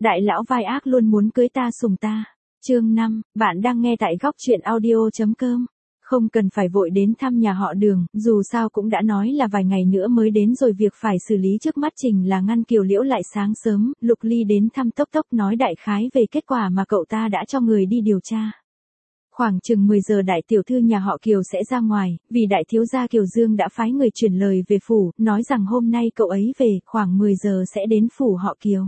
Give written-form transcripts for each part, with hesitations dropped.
Đại lão vai ác luôn muốn cưới ta sùng ta. Chương 5, bạn đang nghe tại góc truyện audio.com. Không cần phải vội đến thăm nhà họ Đường, dù sao cũng đã nói là vài ngày nữa mới đến rồi, việc phải xử lý trước mắt Trình là ngăn Kiều Liễu lại sáng sớm. Lục Ly đến thăm Tốc Tốc nói đại khái về kết quả mà cậu ta đã cho người đi điều tra. Khoảng chừng 10 giờ đại tiểu thư nhà họ Kiều sẽ ra ngoài, vì đại thiếu gia Kiều Dương đã phái người chuyển lời về phủ, nói rằng hôm nay cậu ấy về, khoảng 10 giờ sẽ đến phủ họ Kiều.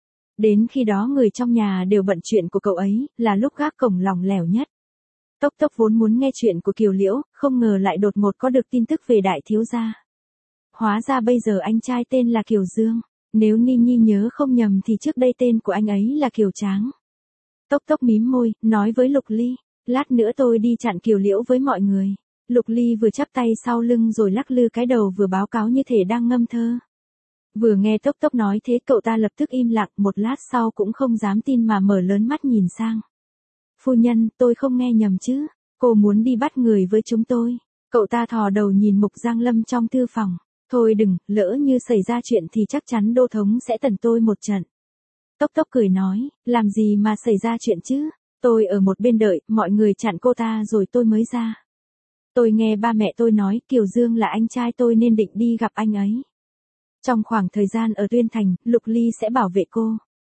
Đến khi đó người trong nhà đều bận chuyện của cậu ấy, là lúc gác cổng lỏng lẻo nhất. Tốc Tốc vốn muốn nghe chuyện của Kiều Liễu, không ngờ lại đột ngột có được tin tức về đại thiếu gia. Hóa ra bây giờ anh trai tên là Kiều Dương, nếu Ni Nhi nhớ không nhầm thì trước đây tên của anh ấy là Kiều Tráng. Tốc Tốc mím môi, nói với Lục Ly, lát nữa tôi đi chặn Kiều Liễu với mọi người. Lục Ly vừa chắp tay sau lưng rồi lắc lư cái đầu vừa báo cáo như thể đang ngâm thơ. Vừa nghe Tốc Tốc nói thế cậu ta lập tức im lặng, một lát sau cũng không dám tin mà mở lớn mắt nhìn sang. Phu nhân, tôi không nghe nhầm chứ, cô muốn đi bắt người với chúng tôi. Cậu ta thò đầu nhìn Mục Giang Lâm trong thư phòng. Thôi đừng, lỡ như xảy ra chuyện thì chắc chắn Đô Thống sẽ tẩn tôi một trận. Tốc Tốc cười nói, làm gì mà xảy ra chuyện chứ, tôi ở một bên đợi, mọi người chặn cô ta rồi tôi mới ra. Tôi nghe ba mẹ tôi nói Kiều Dương là anh trai tôi nên định đi gặp anh ấy. Trong khoảng thời gian ở Tuyên Thành, Lục Ly sẽ bảo vệ cô.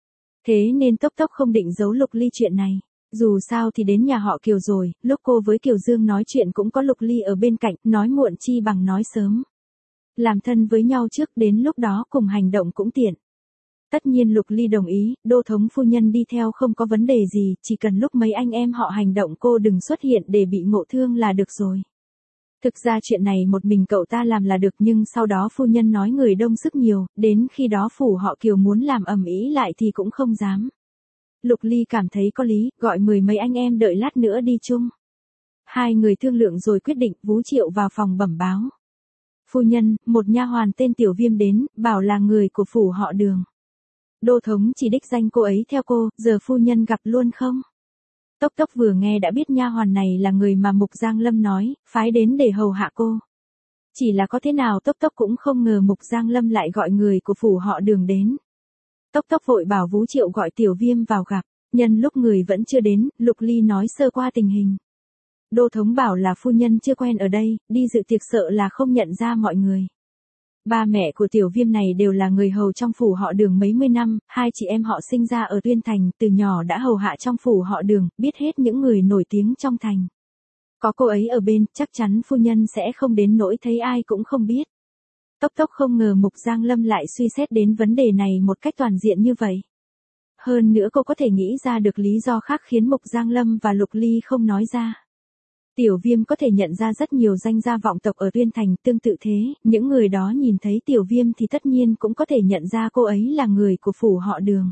Thế nên Tốc Tốc không định giấu Lục Ly chuyện này. Dù sao thì đến nhà họ Kiều rồi, lúc cô với Kiều Dương nói chuyện cũng có Lục Ly ở bên cạnh, nói muộn chi bằng nói sớm. Làm thân với nhau trước, đến lúc đó cùng hành động cũng tiện. Tất nhiên Lục Ly đồng ý, Đô Thống phu nhân đi theo không có vấn đề gì, chỉ cần lúc mấy anh em họ hành động cô đừng xuất hiện để bị ngộ thương là được rồi. Thực ra chuyện này một mình cậu ta làm là được, nhưng sau đó phu nhân nói người đông sức nhiều, đến khi đó phủ họ Kiều muốn làm ầm ĩ lại thì cũng không dám. Lục Ly cảm thấy có lý, gọi 10 mấy anh em đợi lát nữa đi chung. Hai người thương lượng rồi quyết định, Vú Triệu vào phòng bẩm báo. Phu nhân, một nha hoàn tên Tiểu Viêm đến, bảo là người của phủ họ Đường. Đô Thống chỉ đích danh cô ấy theo cô, giờ phu nhân gặp luôn không? Tốc Tốc vừa nghe đã biết nha hoàn này là người mà Mục Giang Lâm nói, phái đến để hầu hạ cô. Chỉ là có thế nào Tốc Tốc cũng không ngờ Mục Giang Lâm lại gọi người của phủ họ Đường đến. Tốc Tốc vội bảo Vú Triệu gọi Tiểu Viêm vào gặp, nhân lúc người vẫn chưa đến, Lục Ly nói sơ qua tình hình. Đô Thống bảo là phu nhân chưa quen ở đây, đi dự tiệc sợ là không nhận ra mọi người. Ba mẹ của Tiểu Viêm này đều là người hầu trong phủ họ Đường mấy mươi năm, hai chị em họ sinh ra ở Tuyên Thành, từ nhỏ đã hầu hạ trong phủ họ Đường, biết hết những người nổi tiếng trong thành. Có cô ấy ở bên, chắc chắn phu nhân sẽ không đến nỗi thấy ai cũng không biết. Tốc Tốc không ngờ Mục Giang Lâm lại suy xét đến vấn đề này một cách toàn diện như vậy. Hơn nữa cô có thể nghĩ ra được lý do khác khiến Mục Giang Lâm và Lục Ly không nói ra. Tiểu Viêm có thể nhận ra rất nhiều danh gia vọng tộc ở Tuyên Thành, tương tự thế, những người đó nhìn thấy Tiểu Viêm thì tất nhiên cũng có thể nhận ra cô ấy là người của phủ họ Đường.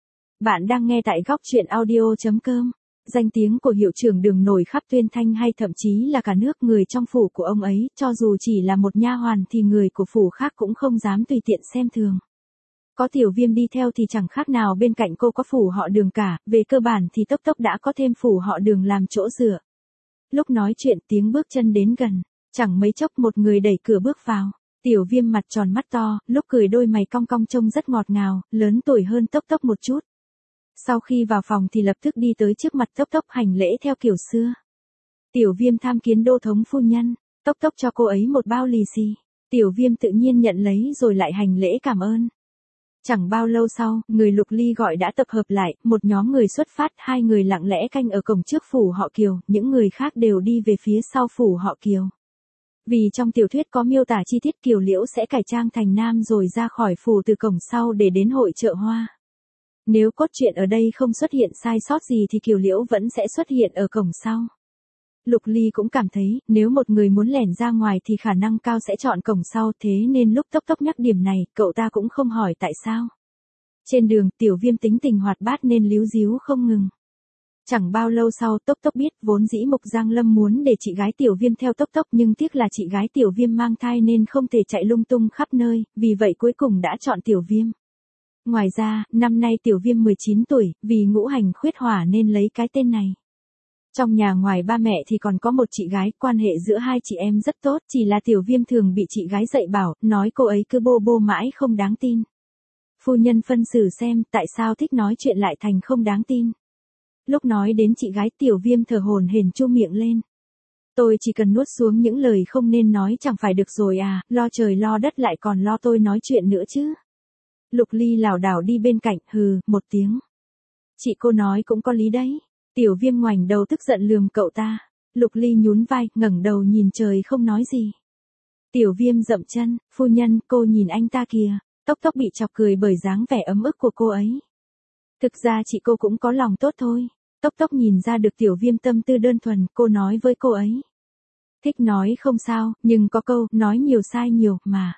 Bạn đang nghe tại góc truyện audio.com. Danh tiếng của hiệu trưởng Đường nổi khắp Tuyên Thanh hay thậm chí là cả nước, người trong phủ của ông ấy, cho dù chỉ là một nha hoàn thì người của phủ khác cũng không dám tùy tiện xem thường. Có Tiểu Viêm đi theo thì chẳng khác nào bên cạnh cô có phủ họ Đường cả, về cơ bản thì Tốc Tốc đã có thêm phủ họ Đường làm chỗ dựa. Lúc nói chuyện tiếng bước chân đến gần, chẳng mấy chốc một người đẩy cửa bước vào. Tiểu Viêm mặt tròn mắt to, lúc cười đôi mày cong cong trông rất ngọt ngào, lớn tuổi hơn Tốc Tốc một chút. Sau khi vào phòng thì lập tức đi tới trước mặt Tốc Tốc hành lễ theo kiểu xưa. Tiểu Viêm tham kiến Đô Thống phu nhân. Tốc Tốc cho cô ấy một bao lì xì. Tiểu Viêm tự nhiên nhận lấy rồi lại hành lễ cảm ơn. Chẳng bao lâu sau, người Lục Ly gọi đã tập hợp lại, một nhóm người xuất phát, hai người lặng lẽ canh ở cổng trước phủ họ Kiều, những người khác đều đi về phía sau phủ họ Kiều. Vì trong tiểu thuyết có miêu tả chi tiết Kiều Liễu sẽ cải trang thành nam rồi ra khỏi phủ từ cổng sau để đến hội chợ hoa. Nếu cốt truyện ở đây không xuất hiện sai sót gì thì Kiều Liễu vẫn sẽ xuất hiện ở cổng sau. Lục Ly cũng cảm thấy, nếu một người muốn lẻn ra ngoài thì khả năng cao sẽ chọn cổng sau, thế nên lúc Tốc Tốc nhắc điểm này, cậu ta cũng không hỏi tại sao. Trên đường, Tiểu Viêm tính tình hoạt bát nên líu díu không ngừng. Chẳng bao lâu sau, Tốc Tốc biết vốn dĩ Mục Giang Lâm muốn để chị gái Tiểu Viêm theo Tốc Tốc, nhưng tiếc là chị gái Tiểu Viêm mang thai nên không thể chạy lung tung khắp nơi, vì vậy cuối cùng đã chọn Tiểu Viêm. Ngoài ra, năm nay Tiểu Viêm 19 tuổi, vì ngũ hành khuyết hỏa nên lấy cái tên này. Trong nhà ngoài ba mẹ thì còn có một chị gái, quan hệ giữa hai chị em rất tốt, chỉ là Tiểu Viêm thường bị chị gái dạy bảo, nói cô ấy cứ bô bô mãi không đáng tin. Phu nhân phân xử xem tại sao thích nói chuyện lại thành không đáng tin. Lúc nói đến chị gái Tiểu Viêm thở hổn hển chu miệng lên. Tôi chỉ cần nuốt xuống những lời không nên nói chẳng phải được rồi à, lo trời lo đất lại còn lo tôi nói chuyện nữa chứ. Lục Ly lảo đảo đi bên cạnh, hừ, một tiếng. Chị cô nói cũng có lý đấy. Tiểu Viêm ngoảnh đầu tức giận lườm cậu ta. Lục Ly nhún vai, ngẩng đầu nhìn trời không nói gì. Tiểu Viêm dậm chân, phu nhân, cô nhìn anh ta kìa. Tốc Tốc bị chọc cười bởi dáng vẻ ấm ức của cô ấy. Thực ra chị cô cũng có lòng tốt thôi. Tốc Tốc nhìn ra được Tiểu Viêm tâm tư đơn thuần, cô nói với cô ấy. Thích nói không sao, nhưng có câu, nói nhiều sai nhiều, mà.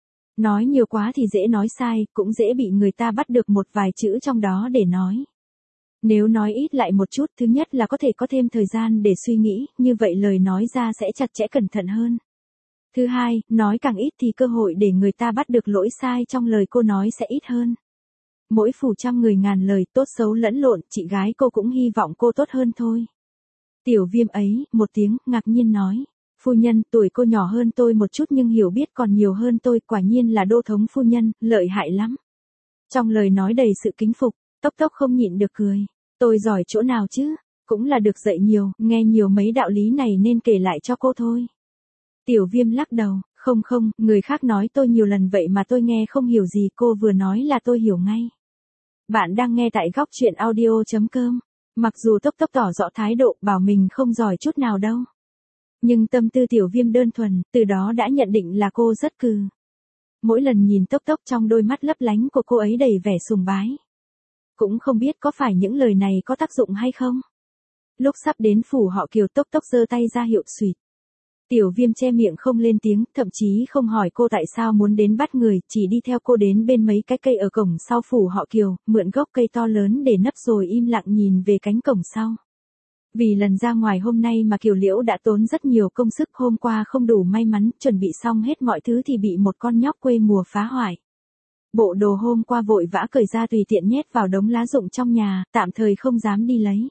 Nói nhiều quá thì dễ nói sai, cũng dễ bị người ta bắt được một vài chữ trong đó để nói. Nếu nói ít lại một chút, thứ nhất là có thể có thêm thời gian để suy nghĩ, như vậy lời nói ra sẽ chặt chẽ cẩn thận hơn. Thứ hai, nói càng ít thì cơ hội để người ta bắt được lỗi sai trong lời cô nói sẽ ít hơn. Mỗi phủ trăm người ngàn lời, tốt xấu lẫn lộn, chị gái cô cũng hy vọng cô tốt hơn thôi. Tiểu Viêm ấy, một tiếng, ngạc nhiên nói. Phu nhân, tuổi cô nhỏ hơn tôi một chút nhưng hiểu biết còn nhiều hơn tôi, quả nhiên là đô thống phu nhân, lợi hại lắm. Trong lời nói đầy sự kính phục, Tốc Tốc không nhịn được cười. Tôi giỏi chỗ nào chứ, cũng là được dạy nhiều, nghe nhiều mấy đạo lý này nên kể lại cho cô thôi. Tiểu Viêm lắc đầu, không, người khác nói tôi nhiều lần vậy mà tôi nghe không hiểu gì, cô vừa nói là tôi hiểu ngay. Bạn đang nghe tại góc truyện audio.com. Mặc dù Tốc Tốc tỏ rõ thái độ bảo mình không giỏi chút nào đâu. Nhưng tâm tư Tiểu Viêm đơn thuần, từ đó đã nhận định là cô rất cừ. Mỗi lần nhìn Tốc Tốc trong đôi mắt lấp lánh của cô ấy đầy vẻ sùng bái. Cũng không biết có phải những lời này có tác dụng hay không. Lúc sắp đến phủ họ Kiều, Tốc Tốc giơ tay ra hiệu xùyt. Tiểu Viêm che miệng không lên tiếng, thậm chí không hỏi cô tại sao muốn đến bắt người, chỉ đi theo cô đến bên mấy cái cây ở cổng sau phủ họ Kiều, mượn gốc cây to lớn để nấp rồi im lặng nhìn về cánh cổng sau. Vì lần ra ngoài hôm nay mà Kiều Liễu đã tốn rất nhiều công sức, hôm qua không đủ may mắn, chuẩn bị xong hết mọi thứ thì bị một con nhóc quê mùa phá hoại. Bộ đồ hôm qua vội vã cởi ra tùy tiện nhét vào đống lá rụng trong nhà, tạm thời không dám đi lấy.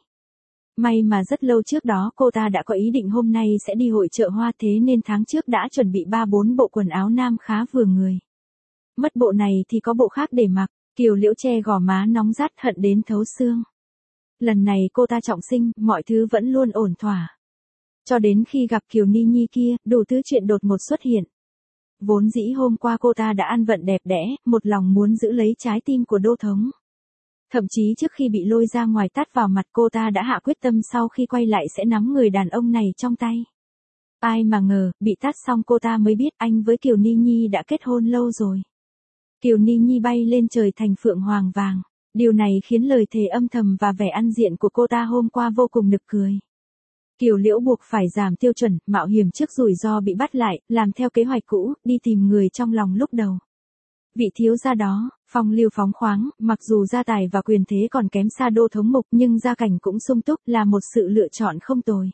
May mà rất lâu trước đó cô ta đã có ý định hôm nay sẽ đi hội chợ hoa, thế nên tháng trước đã chuẩn bị 3-4 bộ quần áo nam khá vừa người. Mất bộ này thì có bộ khác để mặc, Kiều Liễu che gò má nóng rát hận đến thấu xương. Lần này cô ta trọng sinh, mọi thứ vẫn luôn ổn thỏa. Cho đến khi gặp Kiều Ni Nhi kia, đủ thứ chuyện đột ngột xuất hiện. Vốn dĩ hôm qua cô ta đã ăn vận đẹp đẽ, một lòng muốn giữ lấy trái tim của đô thống. Thậm chí trước khi bị lôi ra ngoài tát vào mặt, cô ta đã hạ quyết tâm sau khi quay lại sẽ nắm người đàn ông này trong tay. Ai mà ngờ, bị tát xong cô ta mới biết anh với Kiều Ni Nhi đã kết hôn lâu rồi. Kiều Ni Nhi bay lên trời thành phượng hoàng vàng. Điều này khiến lời thề âm thầm và vẻ ăn diện của cô ta hôm qua vô cùng nực cười. Kiều Liễu buộc phải giảm tiêu chuẩn, mạo hiểm trước rủi ro bị bắt lại, làm theo kế hoạch cũ, đi tìm người trong lòng lúc đầu. Vị thiếu gia đó, phong lưu phóng khoáng, mặc dù gia tài và quyền thế còn kém xa đô thống mục nhưng gia cảnh cũng sung túc, là một sự lựa chọn không tồi.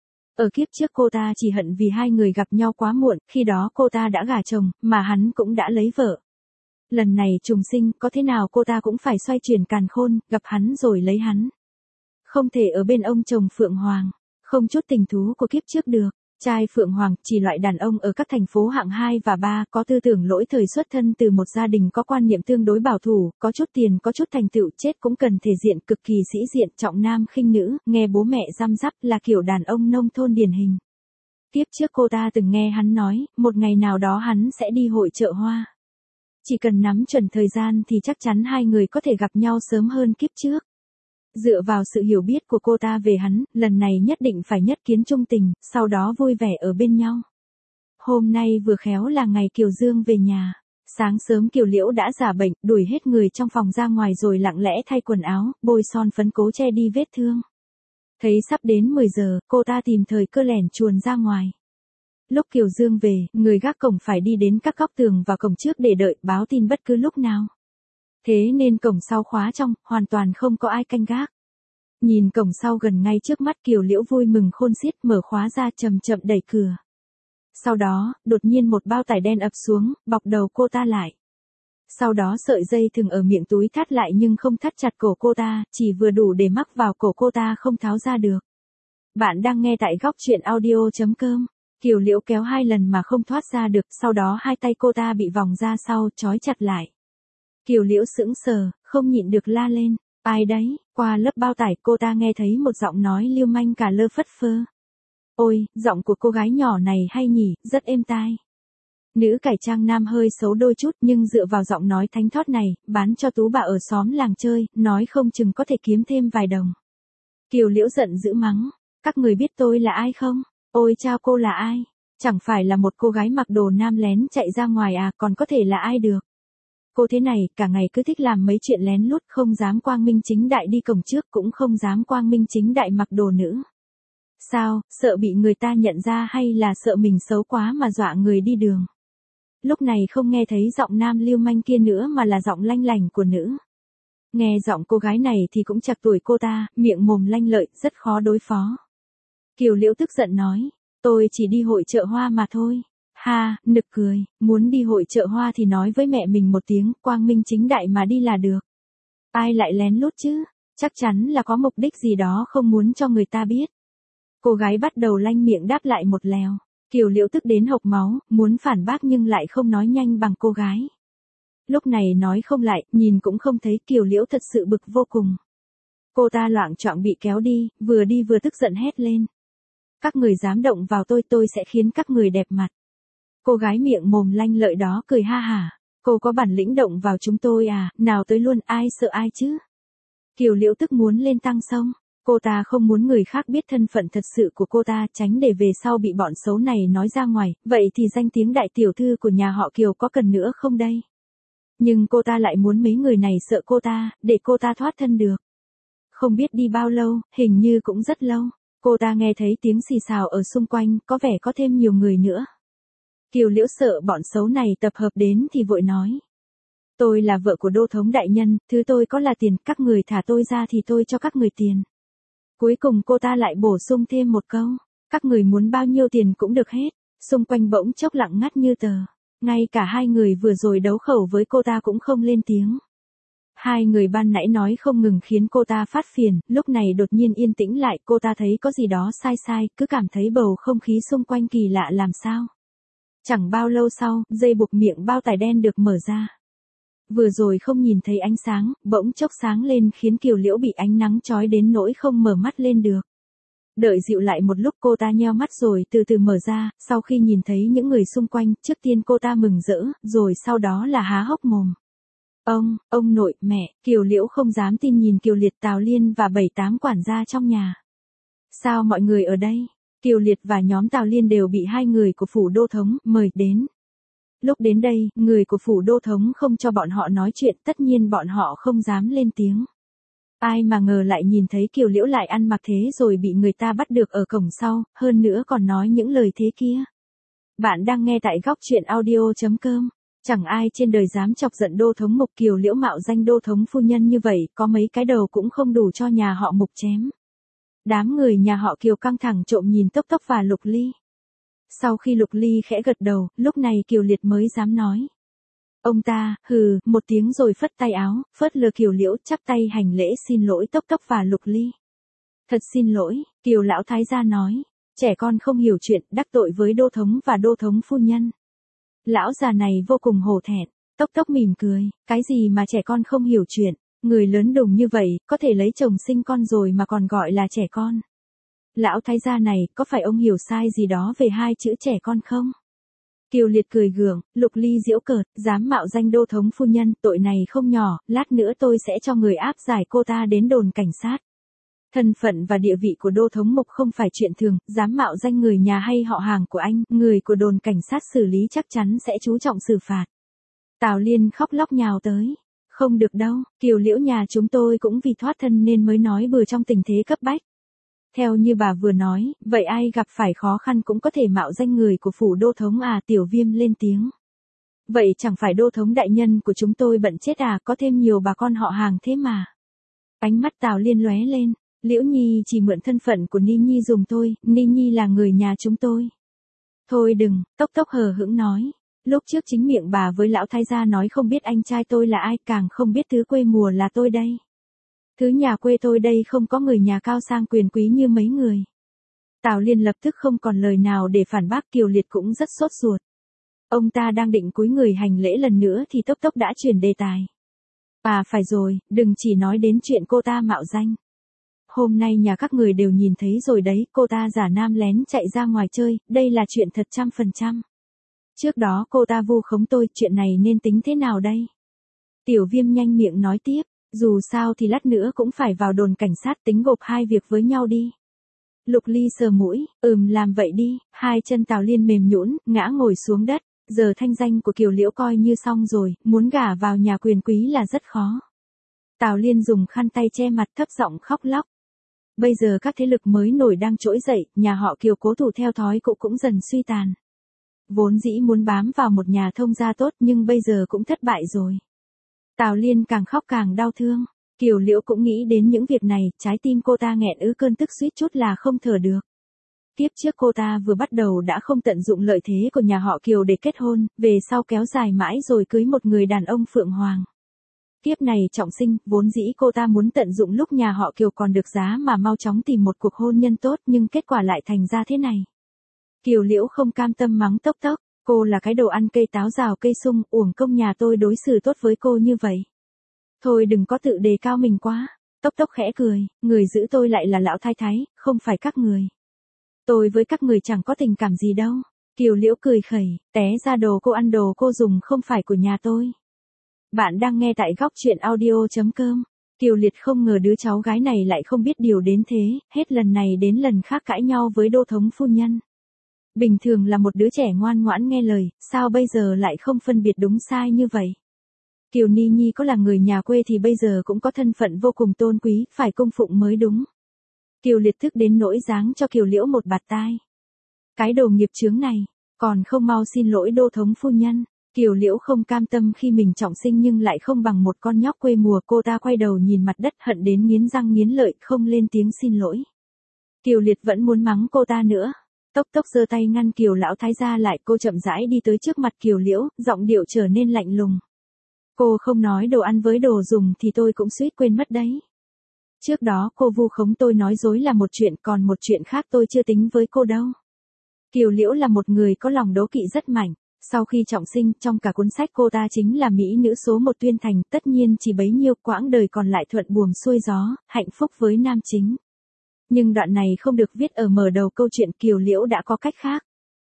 Ở kiếp trước cô ta chỉ hận vì hai người gặp nhau quá muộn, khi đó cô ta đã gả chồng, mà hắn cũng đã lấy vợ. Lần này trùng sinh, có thế nào cô ta cũng phải xoay chuyển càn khôn, gặp hắn rồi lấy hắn. Không thể ở bên ông chồng Phượng Hoàng, không chút tình thú của kiếp trước được. Trai Phượng Hoàng, chỉ loại đàn ông ở các thành phố hạng 2 và 3, có tư tưởng lỗi thời, xuất thân từ một gia đình có quan niệm tương đối bảo thủ, có chút tiền, có chút thành tựu, chết cũng cần thể diện cực kỳ sĩ diện, trọng nam khinh nữ, nghe bố mẹ răm rắp, là kiểu đàn ông nông thôn điển hình. Tiếp trước cô ta từng nghe hắn nói, một ngày nào đó hắn sẽ đi hội chợ hoa. Chỉ cần nắm chuẩn thời gian thì chắc chắn hai người có thể gặp nhau sớm hơn kiếp trước. Dựa vào sự hiểu biết của cô ta về hắn, lần này nhất định phải nhất kiến chung tình, sau đó vui vẻ ở bên nhau. Hôm nay vừa khéo là ngày Kiều Dương về nhà. Sáng sớm Kiều Liễu đã giả bệnh, đuổi hết người trong phòng ra ngoài rồi lặng lẽ thay quần áo, bôi son phấn cố che đi vết thương. Thấy sắp đến 10 giờ, cô ta tìm thời cơ lẻn chuồn ra ngoài. Lúc Kiều Dương về, người gác cổng phải đi đến các góc tường và cổng trước để đợi báo tin bất cứ lúc nào. Thế nên cổng sau khóa trong, hoàn toàn không có ai canh gác. Nhìn cổng sau gần ngay trước mắt, Kiều Liễu vui mừng khôn xiết, mở khóa ra chậm chậm đẩy cửa. Sau đó, đột nhiên một bao tải đen ập xuống, bọc đầu cô ta lại. Sau đó sợi dây thừng ở miệng túi thắt lại nhưng không thắt chặt cổ cô ta, chỉ vừa đủ để mắc vào cổ cô ta không tháo ra được. Bạn đang nghe tại góc truyện audio.com. Kiều Liễu kéo 2 lần mà không thoát ra được, sau đó hai tay cô ta bị vòng ra sau, trói chặt lại. Kiều Liễu sững sờ, không nhịn được la lên. Ai đấy? Qua lớp bao tải cô ta nghe thấy một giọng nói lưu manh cả lơ phất phơ. Ôi, giọng của cô gái nhỏ này hay nhỉ, rất êm tai. Nữ cải trang nam hơi xấu đôi chút nhưng dựa vào giọng nói thánh thót này, bán cho tú bà ở xóm làng chơi, nói không chừng có thể kiếm thêm vài đồng. Kiều Liễu giận dữ mắng. Các người biết tôi là ai không? Ôi chao, cô là ai? Chẳng phải là một cô gái mặc đồ nam lén chạy ra ngoài à, còn có thể là ai được? Cô thế này, cả ngày cứ thích làm mấy chuyện lén lút, không dám quang minh chính đại đi cổng trước, cũng không dám quang minh chính đại mặc đồ nữ. Sao, sợ bị người ta nhận ra hay là sợ mình xấu quá mà dọa người đi đường? Lúc này không nghe thấy giọng nam lưu manh kia nữa mà là giọng lanh lành của nữ. Nghe giọng cô gái này thì cũng chạc tuổi cô ta, miệng mồm lanh lợi, rất khó đối phó. Kiều Liễu tức giận nói, tôi chỉ đi hội chợ hoa mà thôi. Ha, nực cười, muốn đi hội chợ hoa thì nói với mẹ mình một tiếng, quang minh chính đại mà đi là được. Ai lại lén lút chứ? Chắc chắn là có mục đích gì đó không muốn cho người ta biết. Cô gái bắt đầu lanh miệng đáp lại một lèo. Kiều Liễu tức đến hộc máu, muốn phản bác nhưng lại không nói nhanh bằng cô gái. Lúc này nói không lại, nhìn cũng không thấy, Kiều Liễu thật sự bực vô cùng. Cô ta loạng choạng bị kéo đi vừa tức giận hét lên. Các người dám động vào tôi sẽ khiến các người đẹp mặt. Cô gái miệng mồm lanh lợi đó cười ha hả. Cô có bản lĩnh động vào chúng tôi à, nào tới luôn, ai sợ ai chứ. Kiều Liễu tức muốn lên tăng sông. Cô ta không muốn người khác biết thân phận thật sự của cô ta, tránh để về sau bị bọn xấu này nói ra ngoài, vậy thì danh tiếng đại tiểu thư của nhà họ Kiều có cần nữa không đây? Nhưng cô ta lại muốn mấy người này sợ cô ta, để cô ta thoát thân được. Không biết đi bao lâu, hình như cũng rất lâu, cô ta nghe thấy tiếng xì xào ở xung quanh, có vẻ có thêm nhiều người nữa. Kiều Liễu sợ bọn xấu này tập hợp đến thì vội nói. Tôi là vợ của đô thống đại nhân, thứ tôi có là tiền, các người thả tôi ra thì tôi cho các người tiền. Cuối cùng cô ta lại bổ sung thêm một câu, các người muốn bao nhiêu tiền cũng được hết. Xung quanh bỗng chốc lặng ngắt như tờ. Ngay cả hai người vừa rồi đấu khẩu với cô ta cũng không lên tiếng. Hai người ban nãy nói không ngừng khiến cô ta phát phiền, lúc này đột nhiên yên tĩnh lại, cô ta thấy có gì đó sai sai, cứ cảm thấy bầu không khí xung quanh kỳ lạ làm sao. Chẳng bao lâu sau, dây buộc miệng bao tải đen được mở ra. Vừa rồi không nhìn thấy ánh sáng, bỗng chốc sáng lên khiến Kiều Liễu bị ánh nắng chói đến nỗi không mở mắt lên được. Đợi dịu lại một lúc cô ta nheo mắt rồi từ từ mở ra, sau khi nhìn thấy những người xung quanh, trước tiên cô ta mừng rỡ, rồi sau đó là há hốc mồm. Ông nội, mẹ, Kiều Liễu không dám tin nhìn Kiều Liệt, Tào Liên và 7-8 quản gia trong nhà. Sao mọi người ở đây? Kiều Liệt và nhóm Tào Liên đều bị hai người của phủ đô thống mời đến. Lúc đến đây, người của phủ đô thống không cho bọn họ nói chuyện, tất nhiên bọn họ không dám lên tiếng. Ai mà ngờ lại nhìn thấy Kiều Liễu lại ăn mặc thế rồi bị người ta bắt được ở cổng sau, hơn nữa còn nói những lời thế kia. Bạn đang nghe tại góc truyện audio.com. Chẳng ai trên đời dám chọc giận đô thống Mục. Kiều Liễu mạo danh đô thống phu nhân như vậy, có mấy cái đầu cũng không đủ cho nhà họ Mục chém. Đám người nhà họ Kiều căng thẳng trộm nhìn Tốc Tốc và Lục Ly. Sau khi Lục Ly khẽ gật đầu, lúc này Kiều Liệt mới dám nói. Ông ta, hừ, một tiếng rồi phất tay áo, phớt lờ Kiều Liễu, chắp tay hành lễ xin lỗi Tốc Tốc và Lục Ly. Thật xin lỗi, Kiều lão thái gia nói, trẻ con không hiểu chuyện, đắc tội với đô thống và đô thống phu nhân. Lão già này vô cùng hổ thẹn. Tốc Tốc mỉm cười, cái gì mà trẻ con không hiểu chuyện, người lớn đùng như vậy, có thể lấy chồng sinh con rồi mà còn gọi là trẻ con. Lão thái gia này, có phải ông hiểu sai gì đó về hai chữ trẻ con không? Kiều Liệt cười gượng, Lục Ly giễu cợt, dám mạo danh đô thống phu nhân, tội này không nhỏ, lát nữa tôi sẽ cho người áp giải cô ta đến đồn cảnh sát. Thân phận và địa vị của đô thống Mục không phải chuyện thường, dám mạo danh người nhà hay họ hàng của anh, người của đồn cảnh sát xử lý chắc chắn sẽ chú trọng xử phạt. Tào Liên khóc lóc nhào tới. Không được đâu, Kiều Liễu nhà chúng tôi cũng vì thoát thân nên mới nói bừa trong tình thế cấp bách. Theo như bà vừa nói, vậy ai gặp phải khó khăn cũng có thể mạo danh người của phủ đô thống à? Tiểu Viêm lên tiếng. Vậy chẳng phải đô thống đại nhân của chúng tôi bận chết à, có thêm nhiều bà con họ hàng thế mà. Ánh mắt Tào Liên lóe lên, Liễu Nhi chỉ mượn thân phận của Ni Nhi dùng thôi, Ni Nhi là người nhà chúng tôi. Thôi đừng, Tốc Tốc hờ hững nói. Lúc trước chính miệng bà với lão thái gia nói không biết anh trai tôi là ai, càng không biết thứ quê mùa là tôi đây. Thứ nhà quê tôi đây không có người nhà cao sang quyền quý như mấy người. Tào Liên lập tức không còn lời nào để phản bác. Kiều Liệt cũng rất sốt ruột. Ông ta đang định cúi người hành lễ lần nữa thì Tốc Tốc đã chuyển đề tài. À phải rồi, đừng chỉ nói đến chuyện cô ta mạo danh. Hôm nay nhà các người đều nhìn thấy rồi đấy, cô ta giả nam lén chạy ra ngoài chơi, đây là chuyện thật 100%. Trước đó cô ta vu khống tôi, chuyện này nên tính thế nào đây? Tiểu Viêm nhanh miệng nói tiếp, dù sao thì lát nữa cũng phải vào đồn cảnh sát tính gộp hai việc với nhau đi. Lục Ly sờ mũi, làm vậy đi, hai chân Tào Liên mềm nhũn, ngã ngồi xuống đất, giờ thanh danh của Kiều Liễu coi như xong rồi, muốn gả vào nhà quyền quý là rất khó. Tào Liên dùng khăn tay che mặt thấp giọng khóc lóc. Bây giờ các thế lực mới nổi đang trỗi dậy, nhà họ Kiều cố thủ theo thói cũ cũng dần suy tàn. Vốn dĩ muốn bám vào một nhà thông gia tốt nhưng bây giờ cũng thất bại rồi. Tào Liên càng khóc càng đau thương. Kiều Liễu cũng nghĩ đến những việc này, trái tim cô ta nghẹn ứ cơn tức suýt chút là không thở được. Kiếp trước cô ta vừa bắt đầu đã không tận dụng lợi thế của nhà họ Kiều để kết hôn, về sau kéo dài mãi rồi cưới một người đàn ông Phượng Hoàng. Kiếp này trọng sinh, vốn dĩ cô ta muốn tận dụng lúc nhà họ Kiều còn được giá mà mau chóng tìm một cuộc hôn nhân tốt nhưng kết quả lại thành ra thế này. Kiều Liễu không cam tâm mắng Tốc Tốc, cô là cái đồ ăn cây táo rào cây sung, uổng công nhà tôi đối xử tốt với cô như vậy. Thôi đừng có tự đề cao mình quá. Tốc Tốc khẽ cười, người giữ tôi lại là lão thái thái, không phải các người. Tôi với các người chẳng có tình cảm gì đâu. Kiều Liễu cười khẩy, té ra đồ cô ăn đồ cô dùng không phải của nhà tôi. Bạn đang nghe tại góc truyện audio.com. Kiều Liệt không ngờ đứa cháu gái này lại không biết điều đến thế, hết lần này đến lần khác cãi nhau với đô thống phu nhân. Bình thường là một đứa trẻ ngoan ngoãn nghe lời, sao bây giờ lại không phân biệt đúng sai như vậy? Kiều Ni Nhi có là người nhà quê thì bây giờ cũng có thân phận vô cùng tôn quý, phải cung phụng mới đúng. Kiều Liệt thức đến nỗi giáng cho Kiều Liễu một bạt tai. Cái đồ nghiệp chướng này, còn không mau xin lỗi đô thống phu nhân. Kiều Liễu không cam tâm khi mình trọng sinh nhưng lại không bằng một con nhóc quê mùa, cô ta quay đầu nhìn mặt đất hận đến nghiến răng nghiến lợi, không lên tiếng xin lỗi. Kiều Liệt vẫn muốn mắng cô ta nữa. Tốc Tốc giơ tay ngăn Kiều lão thái gia lại, cô chậm rãi đi tới trước mặt Kiều Liễu, giọng điệu trở nên lạnh lùng. Cô không nói đồ ăn với đồ dùng thì tôi cũng suýt quên mất đấy. Trước đó cô vu khống tôi nói dối là một chuyện, còn một chuyện khác tôi chưa tính với cô đâu. Kiều Liễu là một người có lòng đố kỵ rất mạnh. Sau khi trọng sinh, trong cả cuốn sách cô ta chính là mỹ nữ số một Tuyên Thành, tất nhiên chỉ bấy nhiêu quãng đời còn lại thuận buồm xuôi gió, hạnh phúc với nam chính. Nhưng đoạn này không được viết ở mở đầu câu chuyện, Kiều Liễu đã có cách khác.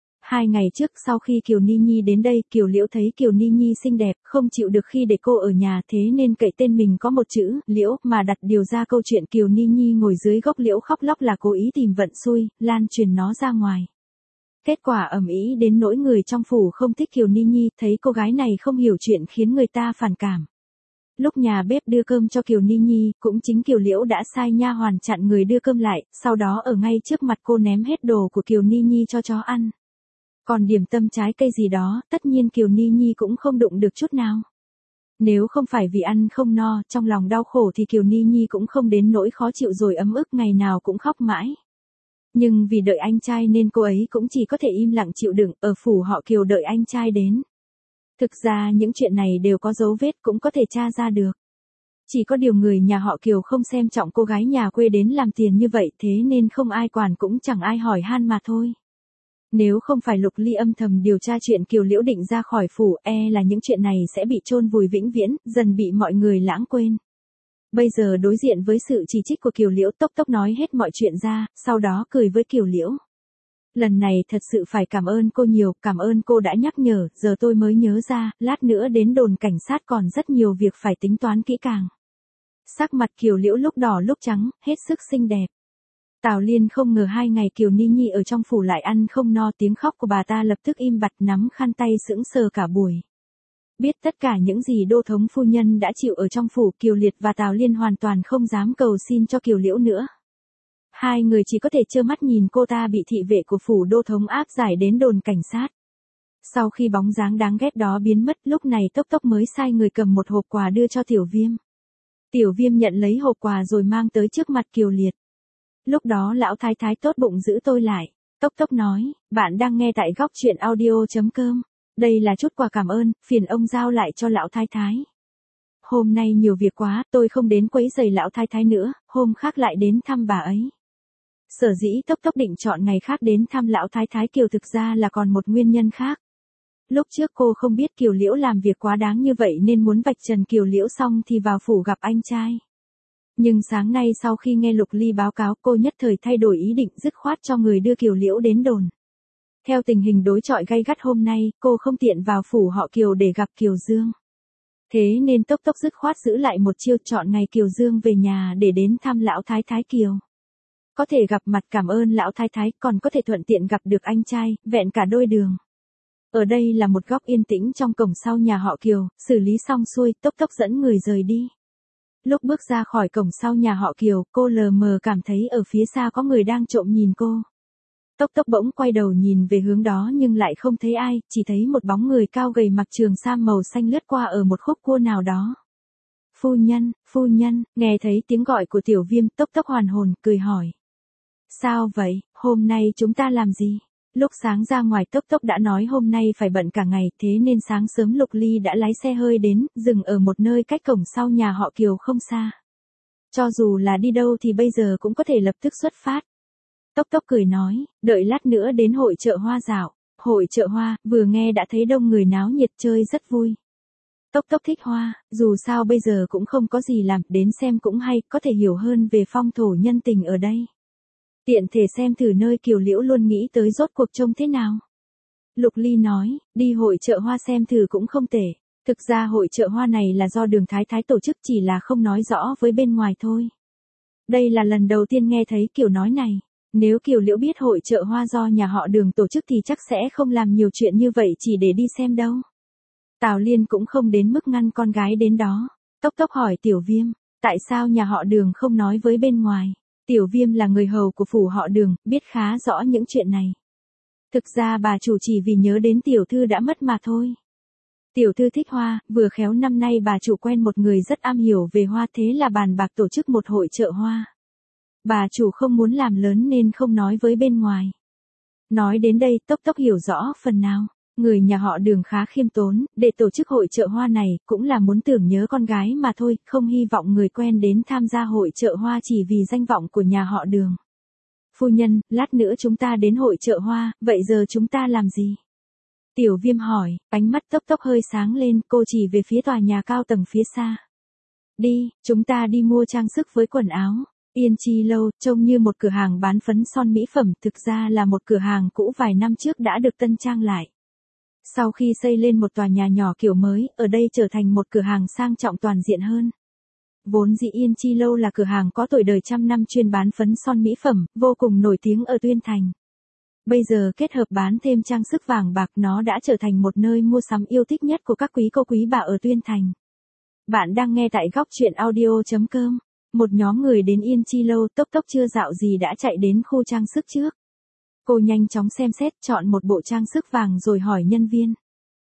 2 ngày trước sau khi Kiều Ni Nhi đến đây, Kiều Liễu thấy Kiều Ni Nhi xinh đẹp, không chịu được khi để cô ở nhà, thế nên cậy tên mình có một chữ, Liễu, mà đặt điều ra câu chuyện Kiều Ni Nhi ngồi dưới gốc liễu khóc lóc là cố ý tìm vận xui, lan truyền nó ra ngoài. Kết quả ầm ĩ đến nỗi người trong phủ không thích Kiều Ni Nhi, thấy cô gái này không hiểu chuyện khiến người ta phản cảm. Lúc nhà bếp đưa cơm cho Kiều Ni Nhi, cũng chính Kiều Liễu đã sai nha hoàn chặn người đưa cơm lại, sau đó ở ngay trước mặt cô ném hết đồ của Kiều Ni Nhi cho chó ăn. Còn điểm tâm trái cây gì đó, tất nhiên Kiều Ni Nhi cũng không đụng được chút nào. Nếu không phải vì ăn không no, trong lòng đau khổ thì Kiều Ni Nhi cũng không đến nỗi khó chịu rồi ấm ức ngày nào cũng khóc mãi. Nhưng vì đợi anh trai nên cô ấy cũng chỉ có thể im lặng chịu đựng, ở phủ họ Kiều đợi anh trai đến. Thực ra những chuyện này đều có dấu vết, cũng có thể tra ra được. Chỉ có điều người nhà họ Kiều không xem trọng cô gái nhà quê đến làm tiền như vậy, thế nên không ai quản cũng chẳng ai hỏi han mà thôi. Nếu không phải Lục Ly âm thầm điều tra chuyện Kiều Liễu định ra khỏi phủ, là những chuyện này sẽ bị chôn vùi vĩnh viễn, dần bị mọi người lãng quên. Bây giờ đối diện với sự chỉ trích của Kiều Liễu, Tốc Tốc nói hết mọi chuyện ra, sau đó cười với Kiều Liễu. Lần này thật sự phải cảm ơn cô nhiều, cảm ơn cô đã nhắc nhở, giờ tôi mới nhớ ra, lát nữa đến đồn cảnh sát còn rất nhiều việc phải tính toán kỹ càng. Sắc mặt Kiều Liễu lúc đỏ lúc trắng, hết sức xinh đẹp. Tào Liên không ngờ 2 ngày Kiều Ni Nhi ở trong phủ lại ăn không no, tiếng khóc của bà ta lập tức im bặt, nắm khăn tay sững sờ cả buổi. Biết tất cả những gì đô thống phu nhân đã chịu ở trong phủ, Kiều Liệt và Tào Liên hoàn toàn không dám cầu xin cho Kiều Liễu nữa. Hai người chỉ có thể trơ mắt nhìn cô ta bị thị vệ của phủ đô thống áp giải đến đồn cảnh sát. Sau khi bóng dáng đáng ghét đó biến mất, lúc này Tốc Tốc mới sai người cầm một hộp quà đưa cho Tiểu Viêm. Tiểu Viêm nhận lấy hộp quà rồi mang tới trước mặt Kiều Liệt. Lúc đó lão thái thái tốt bụng giữ tôi lại. Tốc Tốc nói, bạn đang nghe tại góc truyện audio.com. Đây là chút quà cảm ơn, phiền ông giao lại cho lão thái thái. Hôm nay nhiều việc quá, tôi không đến quấy rầy lão thái thái nữa, hôm khác lại đến thăm bà ấy. Sở dĩ Tốc Tốc định chọn ngày khác đến thăm lão thái thái Kiều thực ra là còn một nguyên nhân khác. Lúc trước cô không biết Kiều Liễu làm việc quá đáng như vậy nên muốn vạch trần Kiều Liễu xong thì vào phủ gặp anh trai. Nhưng sáng nay sau khi nghe Lục Ly báo cáo cô nhất thời thay đổi ý định dứt khoát cho người đưa Kiều Liễu đến đồn. Theo tình hình đối chọi gay gắt hôm nay, cô không tiện vào phủ họ Kiều để gặp Kiều Dương. Thế nên Tốc Tốc dứt khoát giữ lại một chiêu chọn ngày Kiều Dương về nhà để đến thăm lão thái thái Kiều. Có thể gặp mặt cảm ơn lão thái thái, còn có thể thuận tiện gặp được anh trai, vẹn cả đôi đường. Ở đây là một góc yên tĩnh trong cổng sau nhà họ Kiều, xử lý xong xuôi, Tốc Tốc dẫn người rời đi. Lúc bước ra khỏi cổng sau nhà họ Kiều, cô lờ mờ cảm thấy ở phía xa có người đang trộm nhìn cô. Tốc Tốc bỗng quay đầu nhìn về hướng đó nhưng lại không thấy ai, chỉ thấy một bóng người cao gầy mặc trường sam màu xanh lướt qua ở một khúc cua nào đó. Phu nhân, nghe thấy tiếng gọi của Tiểu Viêm, Tốc Tốc hoàn hồn, cười hỏi. Sao vậy, hôm nay chúng ta làm gì? Lúc sáng ra ngoài Tốc Tốc đã nói hôm nay phải bận cả ngày, thế nên sáng sớm Lục Ly đã lái xe hơi đến, dừng ở một nơi cách cổng sau nhà họ Kiều không xa. Cho dù là đi đâu thì bây giờ cũng có thể lập tức xuất phát. Tốc Tốc cười nói, đợi lát nữa đến hội chợ hoa dạo. Hội chợ hoa, vừa nghe đã thấy đông người náo nhiệt chơi rất vui. Tốc Tốc thích hoa, dù sao bây giờ cũng không có gì làm, đến xem cũng hay, có thể hiểu hơn về phong thổ nhân tình ở đây. Tiện thể xem thử nơi Kiều Liễu luôn nghĩ tới rốt cuộc trông thế nào. Lục Ly nói, đi hội chợ hoa xem thử cũng không tệ. Thực ra hội chợ hoa này là do Đường Thái Thái tổ chức, chỉ là không nói rõ với bên ngoài thôi. Đây là lần đầu tiên nghe thấy kiểu nói này. Nếu Kiều Liễu biết hội chợ hoa do nhà họ Đường tổ chức thì chắc sẽ không làm nhiều chuyện như vậy chỉ để đi xem đâu. Tào Liên cũng không đến mức ngăn con gái đến đó. Tốc Tốc hỏi Tiểu Viêm, tại sao nhà họ Đường không nói với bên ngoài? Tiểu Viêm là người hầu của phủ họ Đường, biết khá rõ những chuyện này. Thực ra bà chủ chỉ vì nhớ đến tiểu thư đã mất mà thôi. Tiểu thư thích hoa, vừa khéo năm nay bà chủ quen một người rất am hiểu về hoa, thế là bàn bạc tổ chức một hội chợ hoa. Bà chủ không muốn làm lớn nên không nói với bên ngoài. Nói đến đây Tốc Tốc hiểu rõ phần nào. Người nhà họ Đường khá khiêm tốn, để tổ chức hội chợ hoa này cũng là muốn tưởng nhớ con gái mà thôi, không hy vọng người quen đến tham gia hội chợ hoa chỉ vì danh vọng của nhà họ Đường. Phu nhân, lát nữa chúng ta đến hội chợ hoa, vậy giờ chúng ta làm gì? Tiểu Viêm hỏi, ánh mắt Tốc Tốc hơi sáng lên, cô chỉ về phía tòa nhà cao tầng phía xa. Đi, chúng ta đi mua trang sức với quần áo. Yên Chi Lâu, trông như một cửa hàng bán phấn son mỹ phẩm, thực ra là một cửa hàng cũ vài năm trước đã được tân trang lại. Sau khi xây lên một tòa nhà nhỏ kiểu mới, ở đây trở thành một cửa hàng sang trọng toàn diện hơn. Vốn dĩ Yên Chi Lâu là cửa hàng có tuổi đời trăm năm chuyên bán phấn son mỹ phẩm, vô cùng nổi tiếng ở Tuyên Thành. Bây giờ kết hợp bán thêm trang sức vàng bạc, nó đã trở thành một nơi mua sắm yêu thích nhất của các quý cô quý bà ở Tuyên Thành. Bạn đang nghe tại góc truyện audio.com. Một nhóm người đến Yên Chi Lâu, Tốc Tốc chưa dạo gì đã chạy đến khu trang sức trước. Cô nhanh chóng xem xét, chọn một bộ trang sức vàng rồi hỏi nhân viên.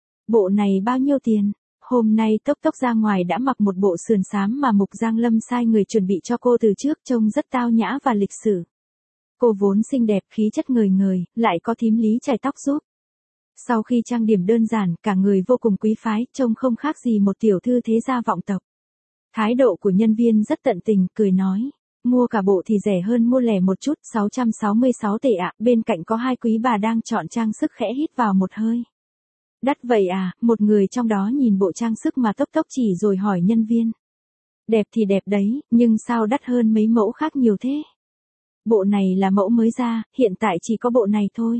Bộ này bao nhiêu tiền? Hôm nay Tốc Tốc ra ngoài đã mặc một bộ sườn xám mà Mục Giang Lâm sai người chuẩn bị cho cô từ trước, trông rất tao nhã và lịch sự. Cô vốn xinh đẹp, khí chất ngời ngời, lại có thím Lý chải tóc giúp. Sau khi trang điểm đơn giản, cả người vô cùng quý phái, trông không khác gì một tiểu thư thế gia vọng tộc. Thái độ của nhân viên rất tận tình, cười nói. Mua cả bộ thì rẻ hơn mua lẻ một chút, 666 tệ ạ. Bên cạnh có hai quý bà đang chọn trang sức, khẽ hít vào một hơi. Đắt vậy à? Một người trong đó nhìn bộ trang sức mà Tốc Tốc chỉ rồi hỏi nhân viên. Đẹp thì đẹp đấy, nhưng sao đắt hơn mấy mẫu khác nhiều thế? Bộ này là mẫu mới ra, hiện tại chỉ có bộ này thôi.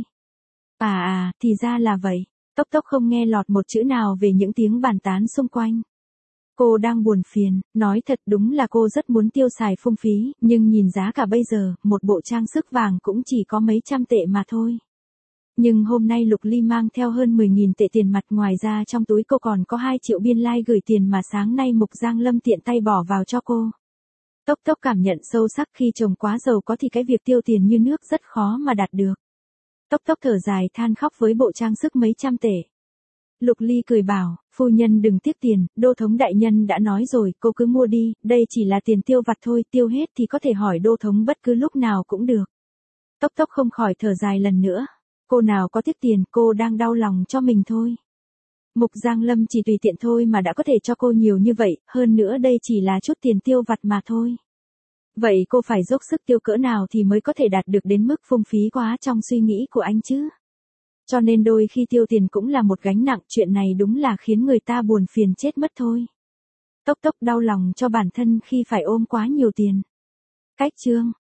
Thì ra là vậy. Tốc Tốc không nghe lọt một chữ nào về những tiếng bàn tán xung quanh. Cô đang buồn phiền, nói thật đúng là cô rất muốn tiêu xài phung phí, nhưng nhìn giá cả bây giờ, một bộ trang sức vàng cũng chỉ có mấy trăm tệ mà thôi. Nhưng hôm nay Lục Ly mang theo hơn 10.000 tệ tiền mặt, ngoài ra trong túi cô còn có 2 triệu biên lai gửi tiền mà sáng nay Mục Giang Lâm tiện tay bỏ vào cho cô. Tốc Tốc cảm nhận sâu sắc, khi chồng quá giàu có thì cái việc tiêu tiền như nước rất khó mà đạt được. Tốc Tốc thở dài than khóc với bộ trang sức mấy trăm tệ. Lục Ly cười bảo, phu nhân đừng tiếc tiền, đô thống đại nhân đã nói rồi, cô cứ mua đi, đây chỉ là tiền tiêu vặt thôi, tiêu hết thì có thể hỏi đô thống bất cứ lúc nào cũng được. Tốc Tốc không khỏi thở dài lần nữa. Cô nào có tiếc tiền, cô đang đau lòng cho mình thôi. Mục Giang Lâm chỉ tùy tiện thôi mà đã có thể cho cô nhiều như vậy, hơn nữa đây chỉ là chút tiền tiêu vặt mà thôi. Vậy cô phải dốc sức tiêu cỡ nào thì mới có thể đạt được đến mức phung phí quá trong suy nghĩ của anh chứ? Cho nên đôi khi tiêu tiền cũng là một gánh nặng, chuyện này đúng là khiến người ta buồn phiền chết mất thôi. Tốc tốc đau lòng cho bản thân khi phải ôm quá nhiều tiền. Cách chương